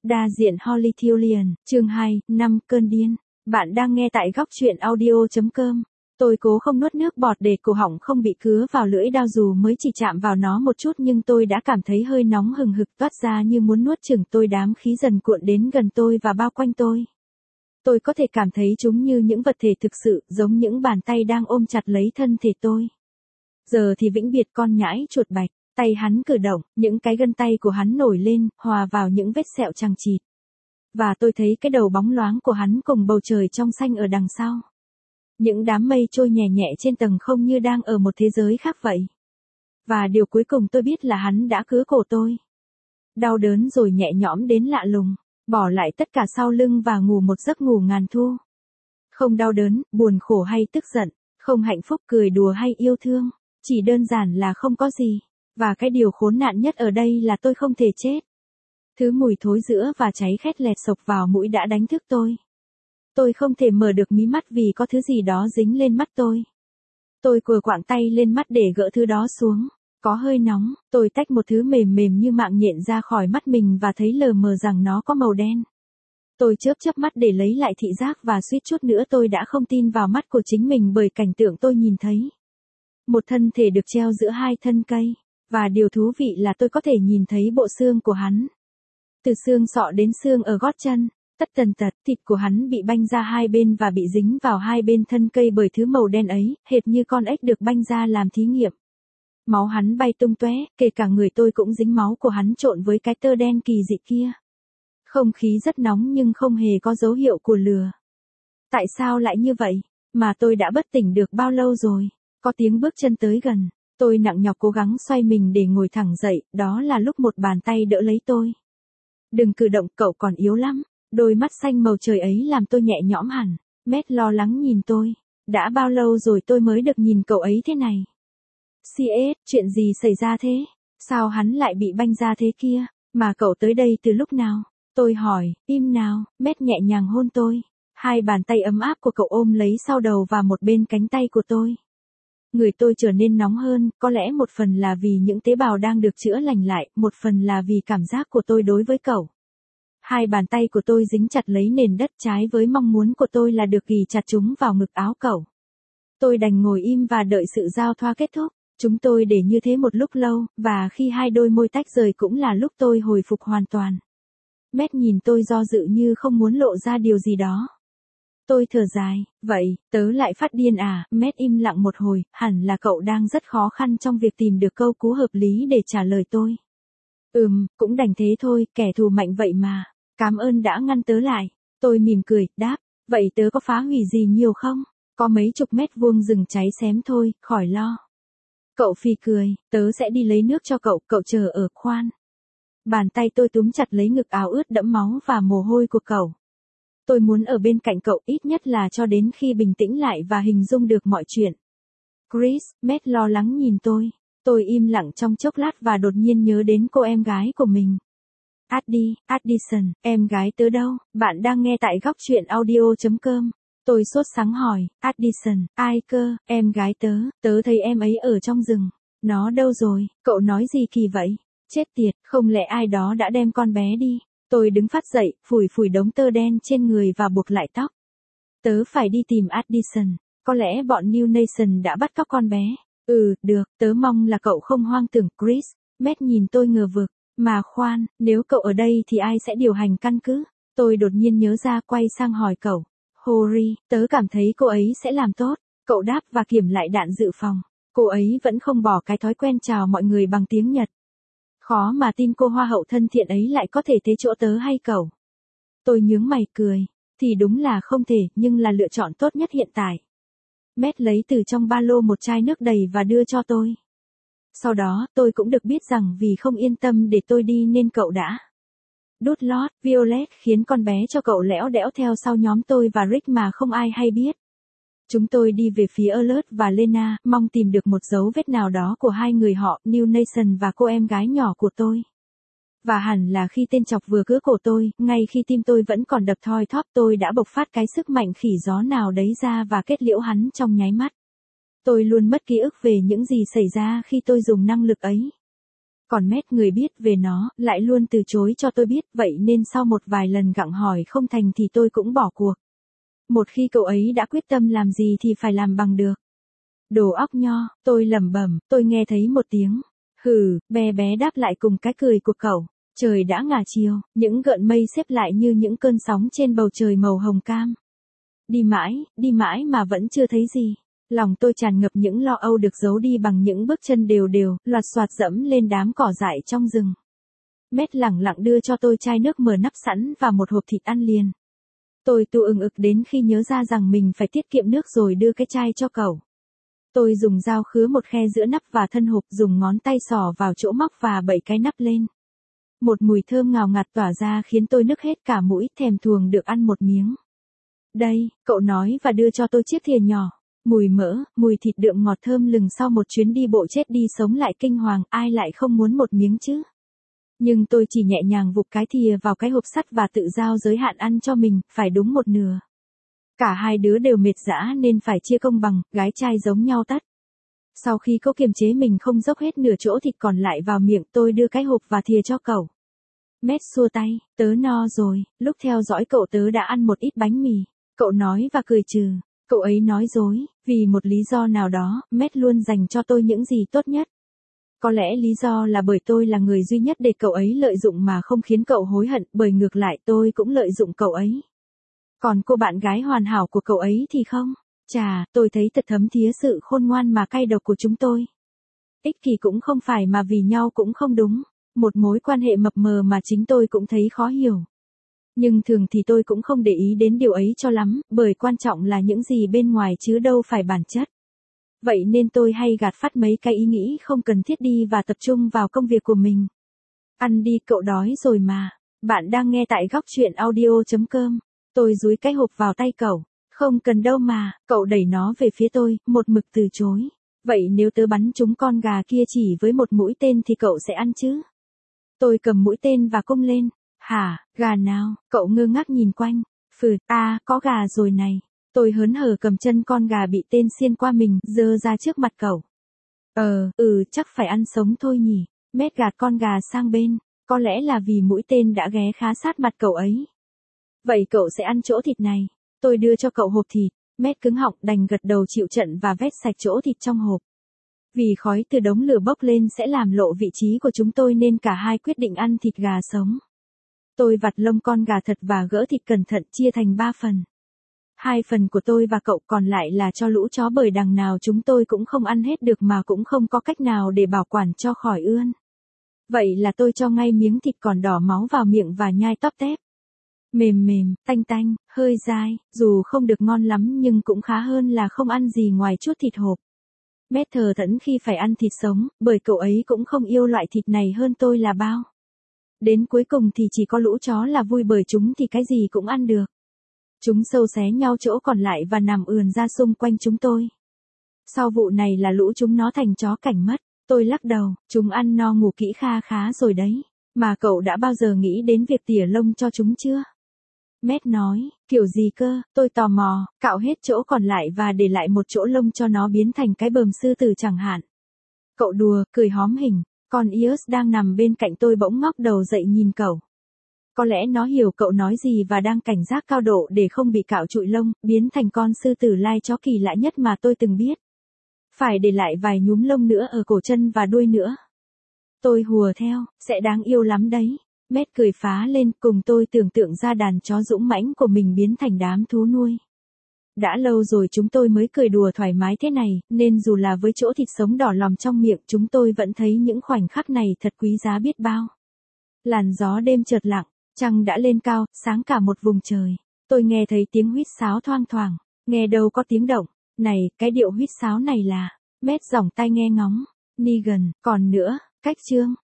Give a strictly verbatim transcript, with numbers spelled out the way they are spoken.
Đa diện Holythurian, chương hai, năm cơn điên. Bạn đang nghe tại góc truyện audio chấm com. Tôi cố không nuốt nước bọt để cổ họng không bị cứa vào lưỡi dao, dù mới chỉ chạm vào nó một chút nhưng tôi đã cảm thấy hơi nóng hừng hực toát ra như muốn nuốt chửng tôi. Đám khí dần cuộn đến gần tôi và bao quanh tôi. Tôi có thể cảm thấy chúng như những vật thể thực sự, giống những bàn tay đang ôm chặt lấy thân thể tôi. Giờ thì vĩnh biệt con nhãi chuột bạch. Tay hắn cử động, những cái gân tay của hắn nổi lên, hòa vào những vết sẹo chằng chịt. Và tôi thấy cái đầu bóng loáng của hắn cùng bầu trời trong xanh ở đằng sau. Những đám mây trôi nhẹ nhẹ trên tầng không như đang ở một thế giới khác vậy. Và điều cuối cùng tôi biết là hắn đã cứa cổ tôi. Đau đớn rồi nhẹ nhõm đến lạ lùng, bỏ lại tất cả sau lưng và ngủ một giấc ngủ ngàn thu. Không đau đớn, buồn khổ hay tức giận, không hạnh phúc, cười đùa hay yêu thương, chỉ đơn giản là không có gì. Và cái điều khốn nạn nhất ở đây là tôi không thể chết. Thứ mùi thối rữa và cháy khét lẹt sộc vào mũi đã đánh thức tôi. Tôi không thể mở được mí mắt vì có thứ gì đó dính lên mắt tôi. Tôi cùa quạng tay lên mắt để gỡ thứ đó xuống. Có hơi nóng, tôi tách một thứ mềm mềm như mạng nhện ra khỏi mắt mình và thấy lờ mờ rằng nó có màu đen. Tôi chớp chớp mắt để lấy lại thị giác và suýt chút nữa tôi đã không tin vào mắt của chính mình bởi cảnh tượng tôi nhìn thấy. Một thân thể được treo giữa hai thân cây. Và điều thú vị là tôi có thể nhìn thấy bộ xương của hắn. Từ xương sọ đến xương ở gót chân, tất tần tật, thịt của hắn bị banh ra hai bên và bị dính vào hai bên thân cây bởi thứ màu đen ấy, hệt như con ếch được banh ra làm thí nghiệm. Máu hắn bay tung tóe, kể cả người tôi cũng dính máu của hắn trộn với cái tơ đen kỳ dị kia. Không khí rất nóng nhưng không hề có dấu hiệu của lửa. Tại sao lại như vậy? Mà tôi đã bất tỉnh được bao lâu rồi? Có tiếng bước chân tới gần. Tôi nặng nhọc cố gắng xoay mình để ngồi thẳng dậy, đó là lúc một bàn tay đỡ lấy tôi. Đừng cử động, cậu còn yếu lắm. Đôi mắt xanh màu trời ấy làm tôi nhẹ nhõm hẳn. Matt lo lắng nhìn tôi. Đã bao lâu rồi tôi mới được nhìn cậu ấy thế này? xê ét, chuyện gì xảy ra thế? Sao hắn lại bị banh ra thế kia? Mà cậu tới đây từ lúc nào? Tôi hỏi, im nào, Matt nhẹ nhàng hôn tôi. Hai bàn tay ấm áp của cậu ôm lấy sau đầu và một bên cánh tay của tôi. Người tôi trở nên nóng hơn, có lẽ một phần là vì những tế bào đang được chữa lành lại, một phần là vì cảm giác của tôi đối với cậu. Hai bàn tay của tôi dính chặt lấy nền đất, trái với mong muốn của tôi là được ghì chặt chúng vào ngực áo cậu. Tôi đành ngồi im và đợi sự giao thoa kết thúc. Chúng tôi để như thế một lúc lâu, và khi hai đôi môi tách rời cũng là lúc tôi hồi phục hoàn toàn. Matt nhìn tôi do dự như không muốn lộ ra điều gì đó. Tôi thở dài, vậy, tớ lại phát điên à? Matt im lặng một hồi, hẳn là cậu đang rất khó khăn trong việc tìm được câu cú hợp lý để trả lời tôi. Ừm, cũng đành thế thôi, kẻ thù mạnh vậy mà. Cảm ơn đã ngăn tớ lại. Tôi mỉm cười, đáp, vậy tớ có phá hủy gì nhiều không? Có mấy chục mét vuông rừng cháy xém thôi, khỏi lo. Cậu phì cười, tớ sẽ đi lấy nước cho cậu, cậu chờ ở khoan. Bàn tay tôi túm chặt lấy ngực áo ướt đẫm máu và mồ hôi của cậu. Tôi muốn ở bên cạnh cậu ít nhất là cho đến khi bình tĩnh lại và hình dung được mọi chuyện. Chris, Matt lo lắng nhìn tôi. Tôi im lặng trong chốc lát và đột nhiên nhớ đến cô em gái của mình. Addie, Addison, em gái tớ đâu? Bạn đang nghe tại góc truyện audio chấm com. Tôi sốt sắng hỏi, Addison, ai cơ, em gái tớ, tớ thấy em ấy ở trong rừng. Nó đâu rồi? Cậu nói gì kỳ vậy? Chết tiệt, không lẽ ai đó đã đem con bé đi? Tôi đứng phát dậy, phủi phủi đống tơ đen trên người và buộc lại tóc. Tớ phải đi tìm Addison, có lẽ bọn New Nation đã bắt cóc con bé. Ừ, được, tớ mong là cậu không hoang tưởng, Chris. Matt nhìn tôi ngờ vực, mà khoan, nếu cậu ở đây thì ai sẽ điều hành căn cứ? Tôi đột nhiên nhớ ra, quay sang hỏi cậu. Hori, tớ cảm thấy cô ấy sẽ làm tốt. Cậu đáp và kiểm lại đạn dự phòng. Cô ấy vẫn không bỏ cái thói quen chào mọi người bằng tiếng Nhật. Khó mà tin cô hoa hậu thân thiện ấy lại có thể thế chỗ tớ hay cậu. Tôi nhướng mày cười. Thì đúng là không thể, nhưng là lựa chọn tốt nhất hiện tại. Matt lấy từ trong ba lô một chai nước đầy và đưa cho tôi. Sau đó, tôi cũng được biết rằng vì không yên tâm để tôi đi nên cậu đã đút lót, Violet khiến con bé cho cậu lẽo đẽo theo sau nhóm tôi và Rick mà không ai hay biết. Chúng tôi đi về phía Alert và Lena, mong tìm được một dấu vết nào đó của hai người họ, New Nation và cô em gái nhỏ của tôi. Và hẳn là khi tên chọc vừa cứa cổ tôi, ngay khi tim tôi vẫn còn đập thoi thóp, tôi đã bộc phát cái sức mạnh khỉ gió nào đấy ra và kết liễu hắn trong nháy mắt. Tôi luôn mất ký ức về những gì xảy ra khi tôi dùng năng lực ấy. Còn Matt người biết về nó, lại luôn từ chối cho tôi biết, vậy nên sau một vài lần gặng hỏi không thành thì tôi cũng bỏ cuộc. Một khi cậu ấy đã quyết tâm làm gì thì phải làm bằng được. Đồ óc nho, tôi lẩm bẩm, tôi nghe thấy một tiếng. Hừ, bé bé đáp lại cùng cái cười của cậu. Trời đã ngả chiều, những gợn mây xếp lại như những cơn sóng trên bầu trời màu hồng cam. Đi mãi, đi mãi mà vẫn chưa thấy gì. Lòng tôi tràn ngập những lo âu được giấu đi bằng những bước chân đều đều, loạt soạt dẫm lên đám cỏ dại trong rừng. Matt lẳng lặng đưa cho tôi chai nước mở nắp sẵn và một hộp thịt ăn liền. Tôi tu ừng ực đến khi nhớ ra rằng mình phải tiết kiệm nước rồi đưa cái chai cho cậu. Tôi dùng dao khứa một khe giữa nắp và thân hộp, dùng ngón tay xỏ vào chỗ móc và bẩy cái nắp lên. Một mùi thơm ngào ngạt tỏa ra khiến tôi nức hết cả mũi, thèm thuồng được ăn một miếng. Đây, cậu nói và đưa cho tôi chiếc thìa nhỏ. Mùi mỡ, mùi thịt đượm ngọt thơm lừng sau một chuyến đi bộ chết đi sống lại kinh hoàng, ai lại không muốn một miếng chứ? Nhưng tôi chỉ nhẹ nhàng vụt cái thìa vào cái hộp sắt và tự giao giới hạn ăn cho mình, phải đúng một nửa. Cả hai đứa đều mệt dã nên phải chia công bằng, gái trai giống nhau tất. Sau khi cố kiềm chế mình không dốc hết nửa chỗ thịt còn lại vào miệng, tôi đưa cái hộp và thìa cho cậu. Matt xua tay, tớ no rồi, lúc theo dõi cậu tớ đã ăn một ít bánh mì. Cậu nói và cười trừ. Cậu ấy nói dối, vì một lý do nào đó, Matt luôn dành cho tôi những gì tốt nhất. Có lẽ lý do là bởi tôi là người duy nhất để cậu ấy lợi dụng mà không khiến cậu hối hận, bởi ngược lại tôi cũng lợi dụng cậu ấy. Còn cô bạn gái hoàn hảo của cậu ấy thì không. Chà, tôi thấy thật thấm thía sự khôn ngoan mà cay độc của chúng tôi. Ích kỷ cũng không phải mà vì nhau cũng không đúng. Một mối quan hệ mập mờ mà chính tôi cũng thấy khó hiểu. Nhưng thường thì tôi cũng không để ý đến điều ấy cho lắm, bởi quan trọng là những gì bên ngoài chứ đâu phải bản chất. Vậy nên tôi hay gạt phắt mấy cái ý nghĩ không cần thiết đi và tập trung vào công việc của mình. Ăn đi, cậu đói rồi mà. Bạn đang nghe tại góc truyện audio chấm com. Tôi dúi cái hộp vào tay cậu. Không cần đâu mà, cậu đẩy nó về phía tôi, một mực từ chối. Vậy nếu tớ bắn trúng con gà kia chỉ với một mũi tên thì cậu sẽ ăn chứ? Tôi cầm mũi tên và cung lên. Hả, gà nào? Cậu ngơ ngác nhìn quanh. Phừ, à, có gà rồi này. Tôi hớn hở cầm chân con gà bị tên xiên qua mình, giơ ra trước mặt cậu. Ờ, ừ, chắc phải ăn sống thôi nhỉ. Matt gạt con gà sang bên. Có lẽ là vì mũi tên đã ghé khá sát mặt cậu ấy. Vậy cậu sẽ ăn chỗ thịt này. Tôi đưa cho cậu hộp thịt. Matt cứng họng đành gật đầu chịu trận và vét sạch chỗ thịt trong hộp. Vì khói từ đống lửa bốc lên sẽ làm lộ vị trí của chúng tôi nên cả hai quyết định ăn thịt gà sống. Tôi vặt lông con gà thật và gỡ thịt cẩn thận chia thành ba phần. Hai phần của tôi và cậu còn lại là cho lũ chó bởi đằng nào chúng tôi cũng không ăn hết được mà cũng không có cách nào để bảo quản cho khỏi ươn. Vậy là tôi cho ngay miếng thịt còn đỏ máu vào miệng và nhai tóp tép. Mềm mềm, tanh tanh, hơi dai, dù không được ngon lắm nhưng cũng khá hơn là không ăn gì ngoài chút thịt hộp. Matt thờ thẫn khi phải ăn thịt sống, bởi cậu ấy cũng không yêu loại thịt này hơn tôi là bao. Đến cuối cùng thì chỉ có lũ chó là vui bởi chúng thì cái gì cũng ăn được. Chúng sâu xé nhau chỗ còn lại và nằm ườn ra xung quanh chúng tôi. Sau vụ này là lũ chúng nó thành chó cảnh mất. Tôi lắc đầu, chúng ăn no ngủ kỹ kha khá rồi đấy. Mà cậu đã bao giờ nghĩ đến việc tỉa lông cho chúng chưa? Matt nói, kiểu gì cơ, tôi tò mò, cạo hết chỗ còn lại và để lại một chỗ lông cho nó biến thành cái bờm sư tử chẳng hạn. Cậu đùa, cười hóm hình, con Ius đang nằm bên cạnh tôi bỗng ngóc đầu dậy nhìn cậu. Có lẽ nó hiểu cậu nói gì và đang cảnh giác cao độ để không bị cạo trụi lông, biến thành con sư tử lai chó kỳ lạ nhất mà tôi từng biết. Phải để lại vài nhúm lông nữa ở cổ chân và đuôi nữa. Tôi hùa theo, sẽ đáng yêu lắm đấy. Matt cười phá lên cùng tôi tưởng tượng ra đàn chó dũng mãnh của mình biến thành đám thú nuôi. Đã lâu rồi chúng tôi mới cười đùa thoải mái thế này, nên dù là với chỗ thịt sống đỏ lòm trong miệng chúng tôi vẫn thấy những khoảnh khắc này thật quý giá biết bao. Làn gió đêm chợt lặng, trăng đã lên cao, sáng cả một vùng trời. Tôi nghe thấy tiếng huýt sáo thoang thoảng, nghe đâu có tiếng động. Này, cái điệu huýt sáo này là... Matt giỏng tai nghe ngóng. Negan, còn nữa, cách chương.